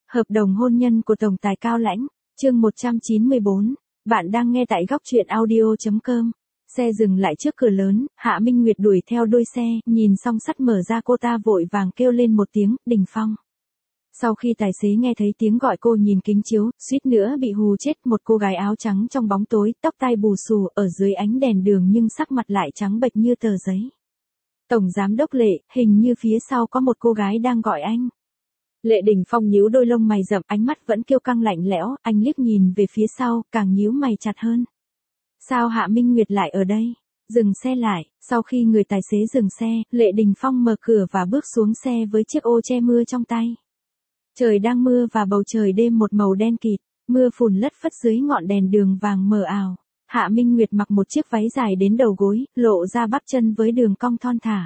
Hợp đồng hôn nhân của tổng tài Cao Lãnh, chương 194, bạn đang nghe tại góc truyện audio.com. Xe dừng lại trước cửa lớn, Hạ Minh Nguyệt đuổi theo đuôi xe, nhìn song sắt mở ra cô ta vội vàng kêu lên một tiếng, Đình Phong. Sau khi tài xế nghe thấy tiếng gọi cô nhìn kính chiếu, suýt nữa bị hù chết, một cô gái áo trắng trong bóng tối, tóc tai bù xù, ở dưới ánh đèn đường nhưng sắc mặt lại trắng bệch như tờ giấy. Tổng giám đốc Lệ, hình như phía sau có một cô gái đang gọi anh. Lệ Đình Phong nhíu đôi lông mày rậm, ánh mắt vẫn kiêu căng lạnh lẽo, anh liếc nhìn về phía sau, càng nhíu mày chặt hơn. Sao Hạ Minh Nguyệt lại ở đây? Dừng xe lại, sau khi người tài xế dừng xe, Lệ Đình Phong mở cửa và bước xuống xe với chiếc ô che mưa trong tay. Trời đang mưa và bầu trời đêm một màu đen kịt, mưa phùn lất phất dưới ngọn đèn đường vàng mờ ảo. Hạ Minh Nguyệt mặc một chiếc váy dài đến đầu gối, lộ ra bắp chân với đường cong thon thả.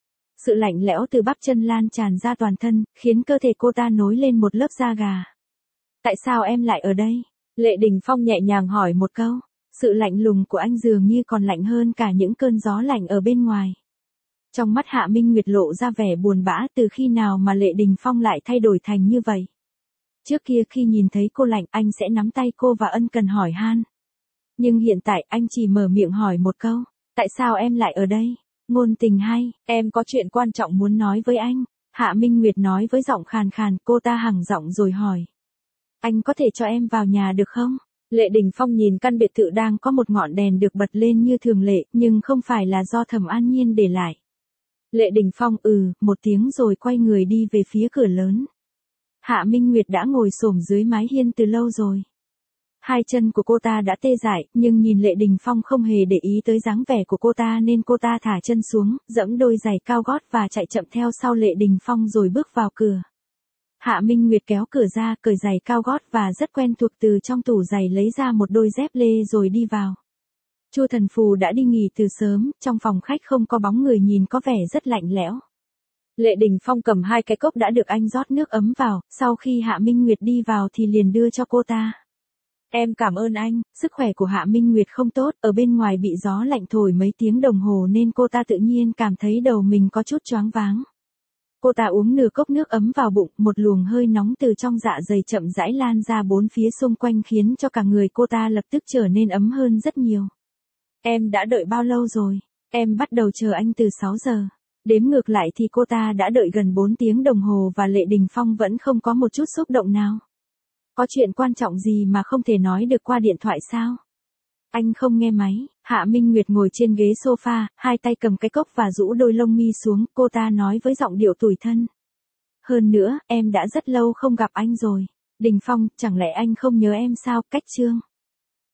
Sự lạnh lẽo từ bắp chân lan tràn ra toàn thân, khiến cơ thể cô ta nối lên một lớp da gà. Tại sao em lại ở đây? Lệ Đình Phong nhẹ nhàng hỏi một câu. Sự lạnh lùng của anh dường như còn lạnh hơn cả những cơn gió lạnh ở bên ngoài. Trong mắt Hạ Minh Nguyệt lộ ra vẻ buồn bã, từ khi nào mà Lệ Đình Phong lại thay đổi thành như vậy. Trước kia khi nhìn thấy cô lạnh, anh sẽ nắm tay cô và ân cần hỏi han. Nhưng hiện tại anh chỉ mở miệng hỏi một câu. Tại sao em lại ở đây? Ngôn tình hay, em có chuyện quan trọng muốn nói với anh. Hạ Minh Nguyệt nói với giọng khàn khàn, cô ta hằng giọng rồi hỏi. Anh có thể cho em vào nhà được không? Lệ Đình Phong nhìn căn biệt thự đang có một ngọn đèn được bật lên như thường lệ, nhưng không phải là do Thẩm An Nhiên để lại. Lệ Đình Phong một tiếng rồi quay người đi về phía cửa lớn. Hạ Minh Nguyệt đã ngồi xổm dưới mái hiên từ lâu rồi. Hai chân của cô ta đã tê dại, nhưng nhìn Lệ Đình Phong không hề để ý tới dáng vẻ của cô ta nên cô ta thả chân xuống, giẫm đôi giày cao gót và chạy chậm theo sau Lệ Đình Phong rồi bước vào cửa. Hạ Minh Nguyệt kéo cửa ra, cởi giày cao gót và rất quen thuộc từ trong tủ giày lấy ra một đôi dép lê rồi đi vào. Chu Thần Phù đã đi nghỉ từ sớm, trong phòng khách không có bóng người, nhìn có vẻ rất lạnh lẽo. Lệ Đình Phong cầm hai cái cốc đã được anh rót nước ấm vào, sau khi Hạ Minh Nguyệt đi vào thì liền đưa cho cô ta. Em cảm ơn anh. Sức khỏe của Hạ Minh Nguyệt không tốt, ở bên ngoài bị gió lạnh thổi mấy tiếng đồng hồ nên cô ta tự nhiên cảm thấy đầu mình có chút choáng váng. Cô ta uống nửa cốc nước ấm vào bụng, một luồng hơi nóng từ trong dạ dày chậm rãi lan ra bốn phía xung quanh khiến cho cả người cô ta lập tức trở nên ấm hơn rất nhiều. Em đã đợi bao lâu rồi? Em bắt đầu chờ anh từ 6 giờ. Đếm ngược lại thì cô ta đã đợi gần 4 tiếng đồng hồ và Lệ Đình Phong vẫn không có một chút xúc động nào. Có chuyện quan trọng gì mà không thể nói được qua điện thoại sao? Anh không nghe máy. Hạ Minh Nguyệt ngồi trên ghế sofa, hai tay cầm cái cốc và rũ đôi lông mi xuống, cô ta nói với giọng điệu tủi thân. Hơn nữa, em đã rất lâu không gặp anh rồi. Đình Phong, chẳng lẽ anh không nhớ em sao? Cách chương.